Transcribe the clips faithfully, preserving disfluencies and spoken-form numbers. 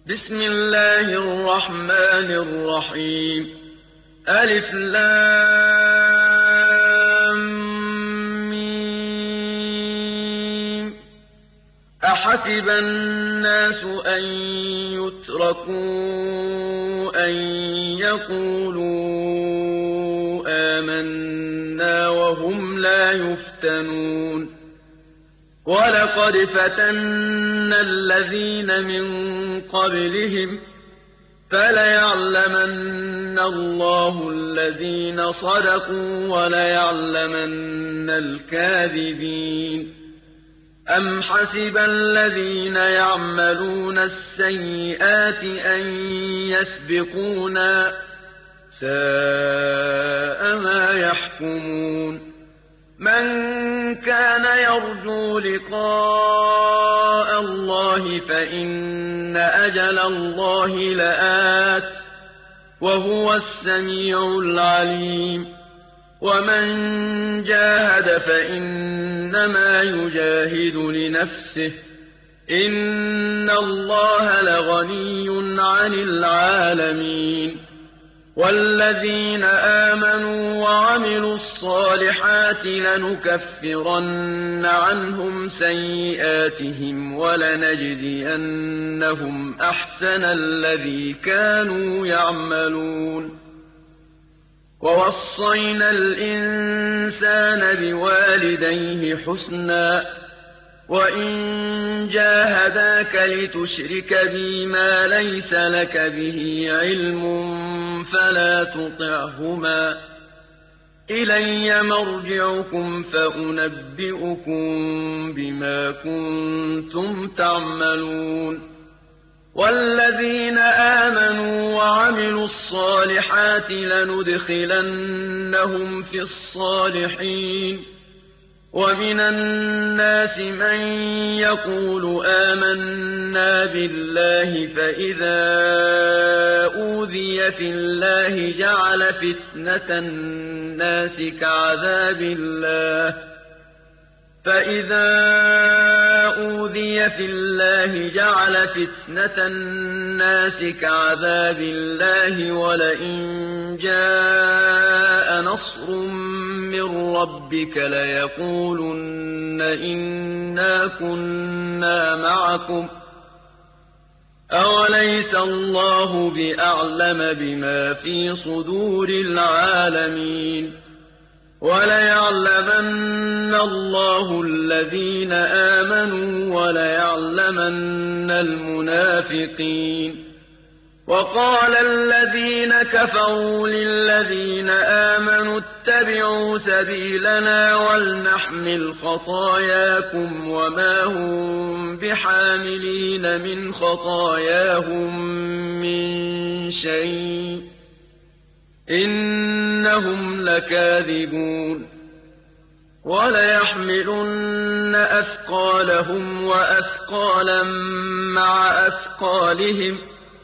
بسم الله الرحمن الرحيم ألف لام ميم أحسب الناس أن يتركوا أن يقولوا آمنا وهم لا يفتنون ولقد فتنا الذين من قبلهم فليعلمن الله الذين صدقوا وليعلمن الكاذبين أم حسب الذين يعملون السيئات أن يسبقونا ساء ما يحكمون من كان يرجو لقاء الله فإن أجل الله لآت وهو السميع العليم ومن جاهد فإنما يجاهد لنفسه إن الله لغني عن العالمين والذين آمنوا وعملوا الصالحات لنكفرن عنهم سيئاتهم ولنجزينهم أحسن الذي كانوا يعملون ووصينا الإنسان بوالديه حسنا وإن جاهداك لتشرك بي ما ليس لك به علم فلا تطعهما إلي مرجعكم فأنبئكم بما كنتم تعملون والذين آمنوا وعملوا الصالحات لندخلنهم في الصالحين ومن الناس من يقول آمنا بالله فإذا أوذي في الله جعل فتنة الناس كعذاب الله فإذا أوذي في الله جعل فتنة الناس كعذاب الله ولئن جاء نصر من ربك ليقولن إنا كنا معكم أوليس الله بأعلم بما في صدور العالمين وليعلمن الله الذين آمنوا وليعلمن المنافقين وقال الذين كفروا للذين آمنوا اتبعوا سبيلنا ولنحمل خطاياكم وما هم بحاملين من خطاياهم من شيء إنهم لكاذبون وليحملن أثقالهم وأثقالا مع أثقالهم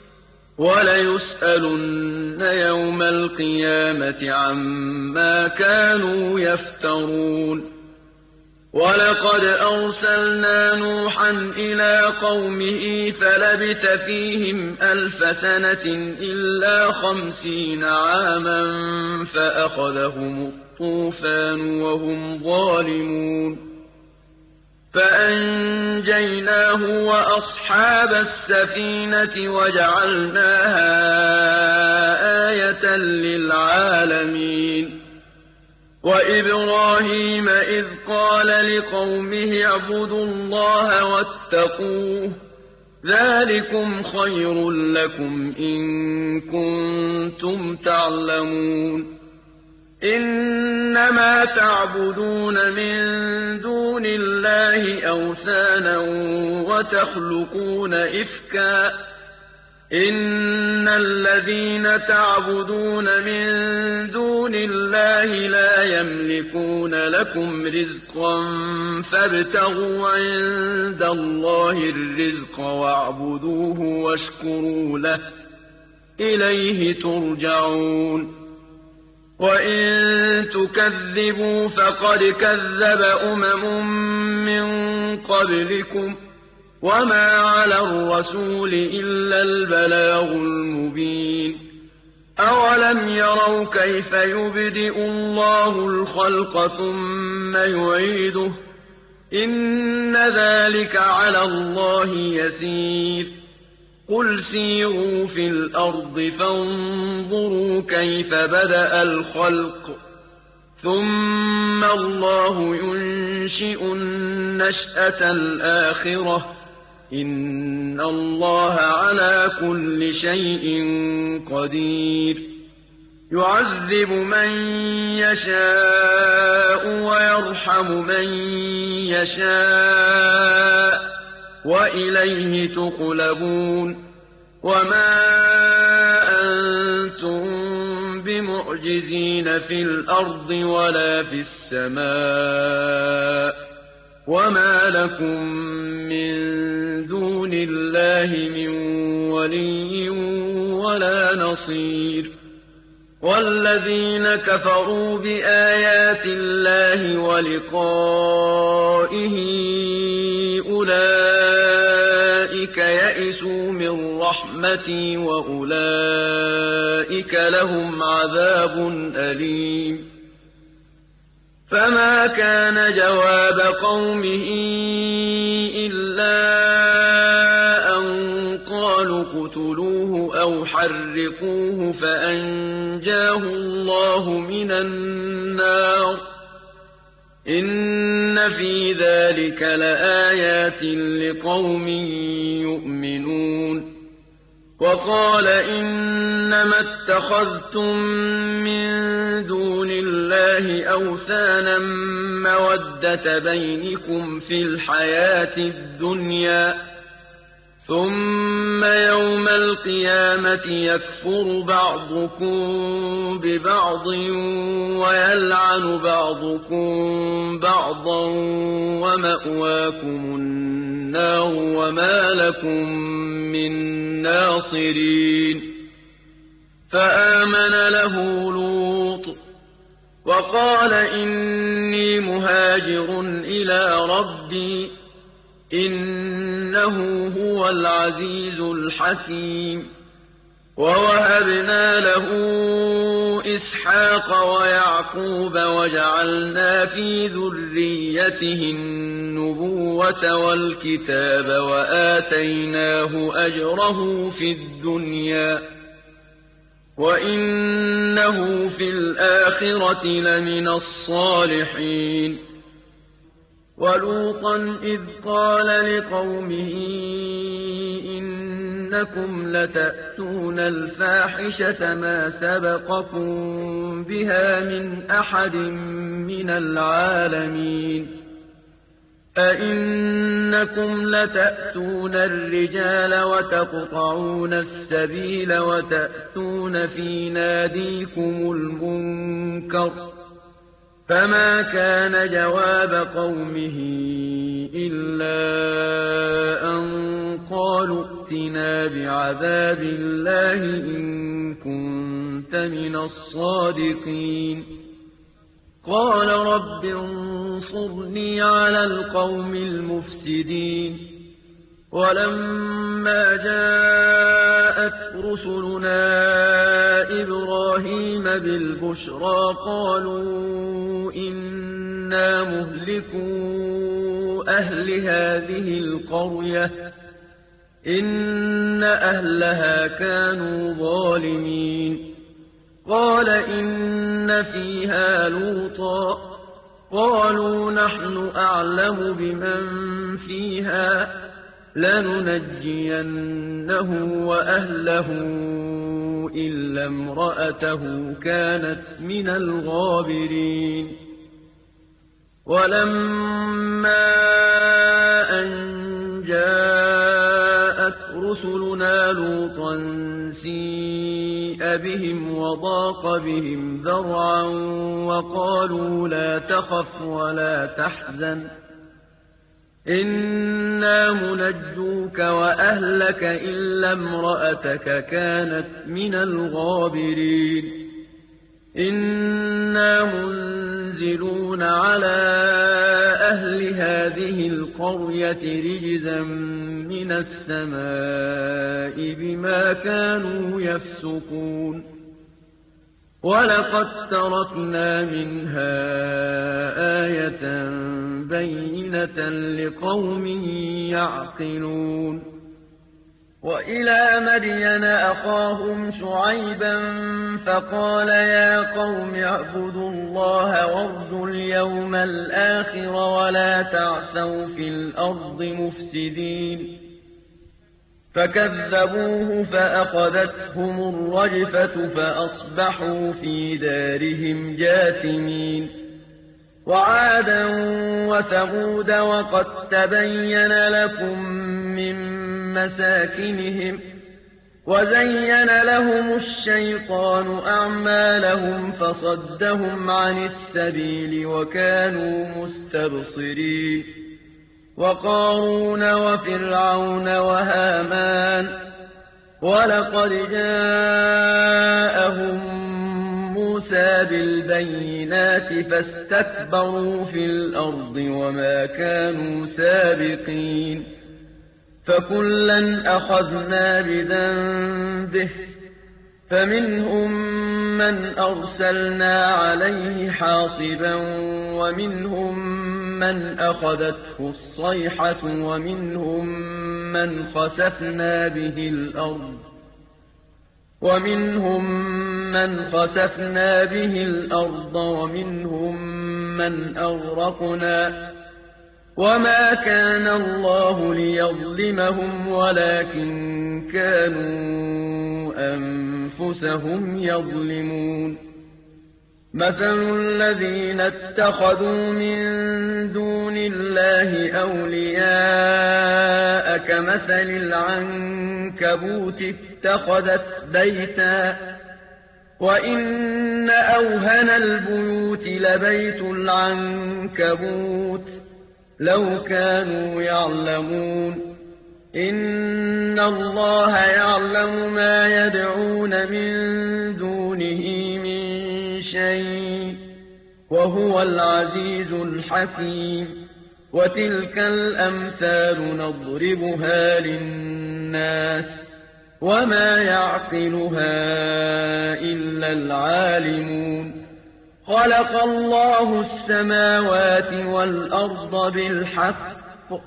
وليسألن يوم القيامة عما كانوا يفترون ولقد أرسلنا نوحا إلى قومه فلبث فيهم ألف سنة إلا خمسين عاما فأخذهم الطوفان وهم ظالمون فأنجيناه وأصحاب السفينة وجعلناها آية للعالمين وإبراهيم إذ قال لقومه اعبدوا الله واتقوه ذلكم خير لكم إن كنتم تعلمون إنما تعبدون من دون الله أوثانا وتخلقون إفكا إن الذين تعبدون من دون الله لا يملكون لكم رزقا فابتغوا عند الله الرزق واعبدوه واشكروا له إليه ترجعون وإن تكذبوا فقد كذب أمم من قبلكم وما على الرسول إلا البلاغ المبين أولم يروا كيف يبدئ الله الخلق ثم يعيده إن ذلك على الله يسير قل سيروا في الأرض فانظروا كيف بدأ الخلق ثم الله ينشئ النشأة الآخرة إن الله على كل شيء قدير يعذب من يشاء ويرحم من يشاء وإليه تقلبون وما أنتم بمعجزين في الأرض ولا في السماء وما لكم من دون الله من ولي ولا نصير والذين كفروا بآيات الله ولقائه أولئك يئسوا من رحمتي وأولئك لهم عذاب أليم فما كان جواب قومه إلا أن قالوا اقتلوه أو حرقوه فأنجاه الله من النار إن في ذلك لآيات لقوم يؤمنون وقال إنما اتخذتم من دون الله أوثانا مودة بينكم في الحياة الدنيا ثم يوم القيامة يكفر بعضكم ببعض ويلعن بعضكم بعضا ومأواكم النار وما لكم من ناصرين فآمن له لوط وقال إني مهاجر إلى ربي إنه هو العزيز الحكيم ووهبنا له إسحاق ويعقوب وجعلنا في ذريته النبوة والكتاب وآتيناه أجره في الدنيا وإنه في الآخرة لمن الصالحين ولوطا إذ قال لقومه إنكم لتأتون الفاحشة ما سبقكم بها من أحد من العالمين أئنكم لتأتون الرجال وتقطعون السبيل وتأتون في ناديكم المنكر فما كان جواب قومه إلا أن قالوا ائتنا بعذاب الله إن كنت من الصادقين قال رب انصرني على القوم المفسدين ولما جاءت رسلنا إبراهيم بالبشرى قالوا إنا مهلكو أهل هذه القرية إن أهلها كانوا ظالمين قال إن فيها لوطا قالوا نحن أعلم بمن فيها لننجينه وأهله إلا امرأته كانت من الغابرين ولما أن جاءت رسلنا لوطا سيء بهم وضاق بهم ذرعا وقالوا لا تخف ولا تحزن إنا منجوك وأهلك إلا امرأتك كانت من الغابرين إنا منزلون على أهل هذه القرية رجزا من السماء بما كانوا يفسقون ولقد تركنا منها آية بينة لقوم يعقلون وإلى مدين أخاهم شعيبا فقال يا قوم اعبدوا الله وارجوا اليوم الآخر ولا تعثوا في الأرض مفسدين فكذبوه فأخذتهم الرجفة فأصبحوا في دارهم جاثمين وعادا وثمود وقد تبين لكم من مساكنهم وزين لهم الشيطان أعمالهم فصدهم عن السبيل وكانوا مستبصرين وقارون وفرعون وهامان ولقد جاءهم موسى بالبينات فاستكبروا في الأرض وما كانوا سابقين فكلا أخذنا بذنبه فمنهم من أرسلنا عليه حاصبا ومنهم من أخذته الصيحة ومنهم من خسفنا به الأرض ومنهم من خسفنا به الأرض ومنهم من أغرقنا وما كان الله ليظلمهم ولكن كانوا أنفسهم يظلمون مثل الذين اتخذوا من دون الله أولياء كمثل العنكبوت اتخذت بيتا وإن أوهن البيوت لبيت العنكبوت لو كانوا يعلمون إن الله يعلم ما يدعون من دونه من شيء وهو العزيز الحكيم وتلك الأمثال نضربها للناس وما يعقلها إلا العالمون خلق الله السماوات والأرض بالحق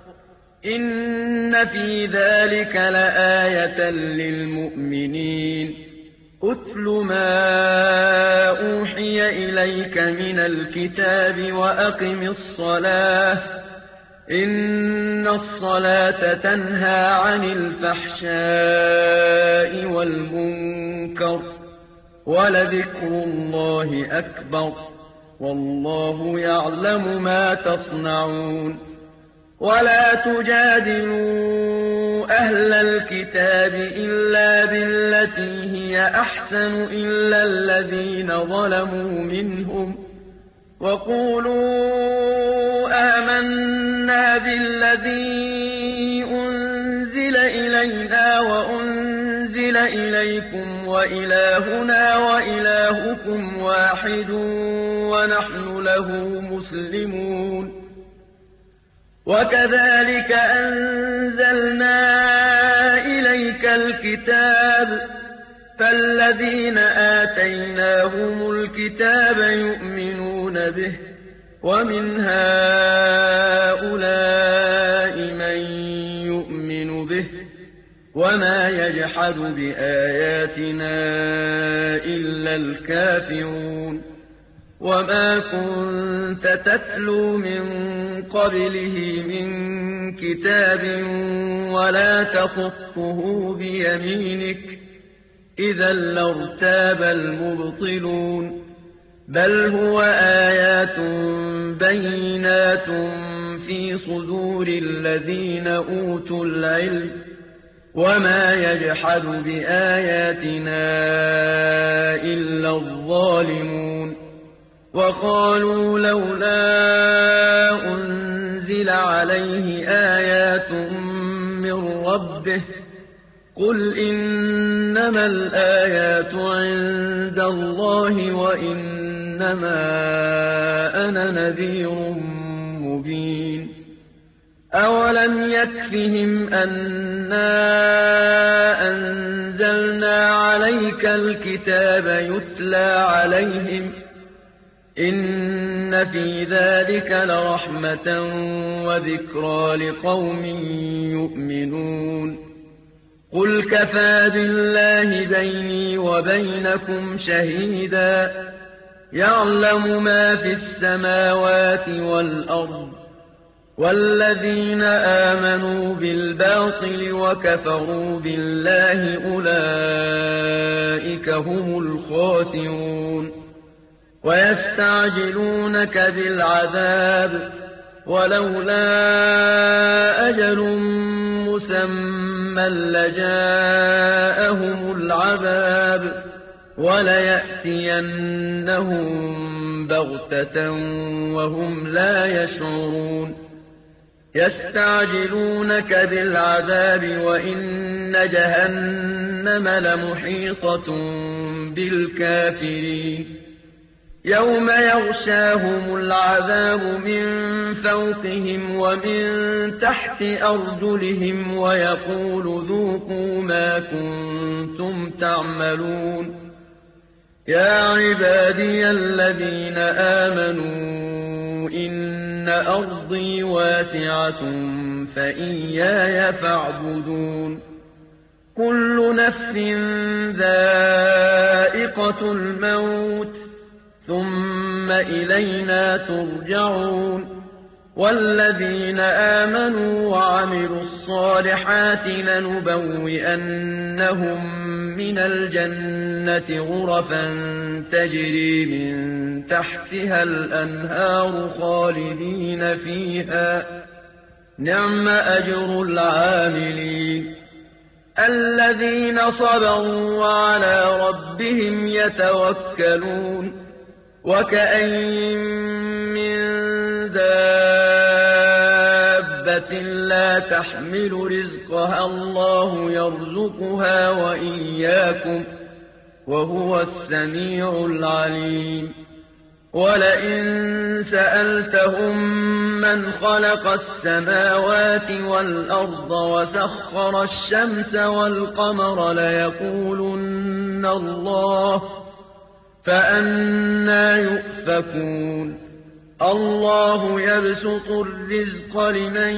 إن في ذلك لآية للمؤمنين أتل ما أوحي إليك من الكتاب وأقم الصلاة إن الصلاة تنهى عن الفحشاء والمنكر ولذكر الله أكبر والله يعلم ما تصنعون ولا تجادلوا أهل الكتاب إلا بالتي هي أحسن إلا الذين ظلموا منهم وقولوا آمنا بالذي أنزل إلينا وأنزل إليكم وإلهنا وإلهكم واحد ونحن له مسلمون وكذلك أنزلنا إليك الكتاب فالذين آتيناهم الكتاب يؤمنون به ومن هؤلاء من يؤمن به وما يجحد بآياتنا إلا الكافرون وما كنت تتلو من قبله من كتاب ولا تخطه بيمينك إذا لارتاب المبطلون بل هو آيات بينات في صدور الذين أوتوا العلم وما يجحد بآياتنا إلا الظالمون وقالوا لولا أنزل عليه آيات من ربه قُلْ إِنَّمَا الْآيَاتُ عِندَ اللَّهِ وَإِنَّمَا أَنَا نَذِيرٌ مُّبِينٌ أَوَلَمْ يَكْفِهِمْ أَنَّا أَنزَلْنَا عَلَيْكَ الْكِتَابَ يُتْلَىٰ عَلَيْهِمْ إِنَّ فِي ذَٰلِكَ لَرَحْمَةً وَذِكْرَىٰ لِقَوْمٍ يُؤْمِنُونَ قُلْ كَفَىٰ بِاللَّهِ بَيْنِي وَبَيْنَكُمْ شَهِيدًا يَعْلَمُ مَا فِي السَّمَاوَاتِ وَالْأَرْضِ وَالَّذِينَ آمَنُوا بِالْبَاطِلِ وَكَفَرُوا بِاللَّهِ أُولَٰئِكَ هُمُ الْخَاسِرُونَ وَيَسْتَعْجِلُونَكَ بِالْعَذَابِ وَلَوْلَا أَجَلٌ مُّسَمًّى لَّجَاءَهُمُ الْعَذَابُ وَلَيَأْتِيَنَّهُم بَغْتَةً وَهُمْ لَا يَشْعُرُونَ يَسْتَعْجِلُونَكَ بِالْعَذَابِ وَإِنَّ جَهَنَّمَ لَمُحِيطَةٌ بِالْكَافِرِينَ يَوْمَ يَغْشَاهُمُ الْعَذَابُ مِن فَوْقِهِمْ وَمِن تَحْتِ أَرْجُلِهِمْ وَيَقُولُ ذُوقُوا مَا كُنتُمْ تَعْمَلُونَ يَا عِبَادِيَ الَّذِينَ آمَنُوا إِنَّ أَرْضِي وَاسِعَةٌ فَإِيَّايَ فَاعْبُدُونِ كُلُّ نَفْسٍ ذَائِقَةُ الْمَوْتِ ثُمَّ إِلَيْنَا تُرْجَعُونَ وَالَّذِينَ آمَنُوا وَعَمِلُوا الصَّالِحَاتِ لَنُبَوِّئَنَّهُم مِّنَ الْجَنَّةِ غُرَفًا تَجْرِي مِن تَحْتِهَا الْأَنْهَارُ خَالِدِينَ فِيهَا ۚ نِعْمَ أَجْرُ الْعَامِلِينَ الَّذِينَ صَبَرُوا وَعَلَىٰ رَبِّهِمْ يَتَوَكَّلُونَ وَكَأَيِّن مِّن دَابَّةٍ لَّا تَحْمِلُ رِزْقَهَا اللَّهُ يَرْزُقُهَا وَإِيَّاكُمْ ۚ وَهُوَ السَّمِيعُ الْعَلِيمُ وَلَئِن سَأَلْتَهُم مَّنْ خَلَقَ السَّمَاوَاتِ وَالْأَرْضَ وَسَخَّرَ الشَّمْسَ وَالْقَمَرَ لَيَقُولُنَّ اللَّهُ ۖ فَأَنَّىٰ يُؤْفَكُونَ اللَّهُ يَبْسُطُ الرِّزْقَ لِمَن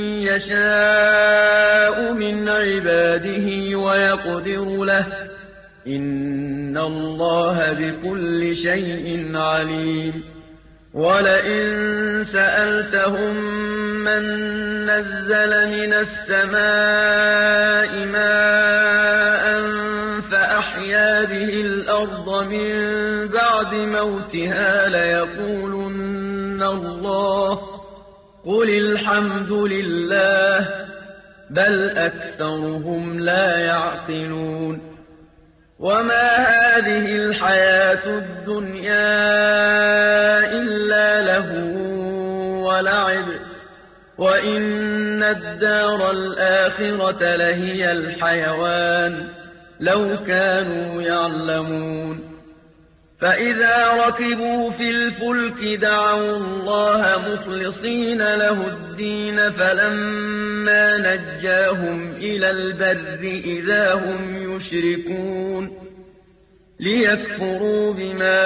يَشَاءُ مِنْ عِبَادِهِ وَيَقْدِرُ لَهُ ۚ إِنَّ اللَّهَ بِكُلِّ شَيْءٍ عَلِيمٌ وَلَئِن سَأَلْتَهُم مَّن نَّزَّلَ مِنَ السَّمَاءِ مَاءً فَأَحْيَا بِهِ الْأَرْضَ مِن بَعْدِ مَوْتِهَا لَيَقُولُنَّ اللَّهُ ۚ قُلِ الْحَمْدُ لِلَّهِ ۚ بَلْ أَكْثَرُهُمْ لَا يَعْقِلُونَ وَمَا هَٰذِهِ الْحَيَاةُ الدُّنْيَا إِلَّا لَهْوٌ وَلَعِبٌ ۚ وَإِنَّ الدَّارَ الْآخِرَةَ لَهِيَ الْحَيَوَانُ لَوْ كَانُوا يَعْلَمُونَ فَإِذَا رَكِبُوا فِي الْفُلْكِ دَعَوُا اللَّهَ مُخْلِصِينَ لَهُ الدِّينَ فَلَمَّا نَجَّاهُمْ إِلَى الْبَرِّ إِذَا هُمْ يُشْرِكُونَ لِيَكْفُرُوا بِمَا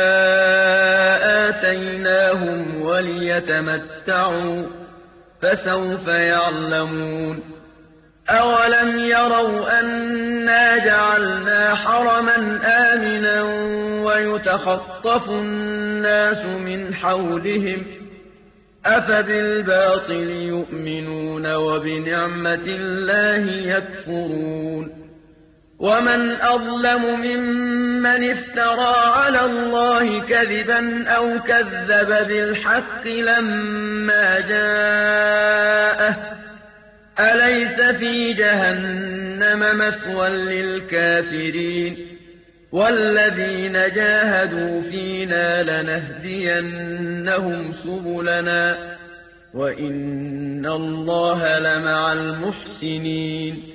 آتَيْنَاهُمْ وَلِيَتَمَتَّعُوا ۖ فَسَوْفَ يَعْلَمُونَ أَوَلَمْ يَرَوْا أَنَّا جَعَلْنَا حَرَمًا آمِنًا وَيُتَخَطَّفُ النَّاسُ مِنْ حَوْلِهِمْ ۚ أَفَبِالْبَاطِلِ يُؤْمِنُونَ وَبِنِعْمَةِ اللَّهِ يَكْفُرُونَ وَمَنْ أَظْلَمُ مِمَّنِ افْتَرَىٰ عَلَى اللَّهِ كَذِبًا أَوْ كَذَّبَ بِالْحَقِّ لَمَّا جَاءَهُ ۚ أَلَيْسَ فِي جَهَنَّمَ مَثْوًى لِّلْكَافِرِينَ وَالَّذِينَ جَاهَدُوا فِينَا لَنَهْدِيَنَّهُمْ سُبُلَنَا ۚ وَإِنَّ اللَّهَ لَمَعَ الْمُحْسِنِينَ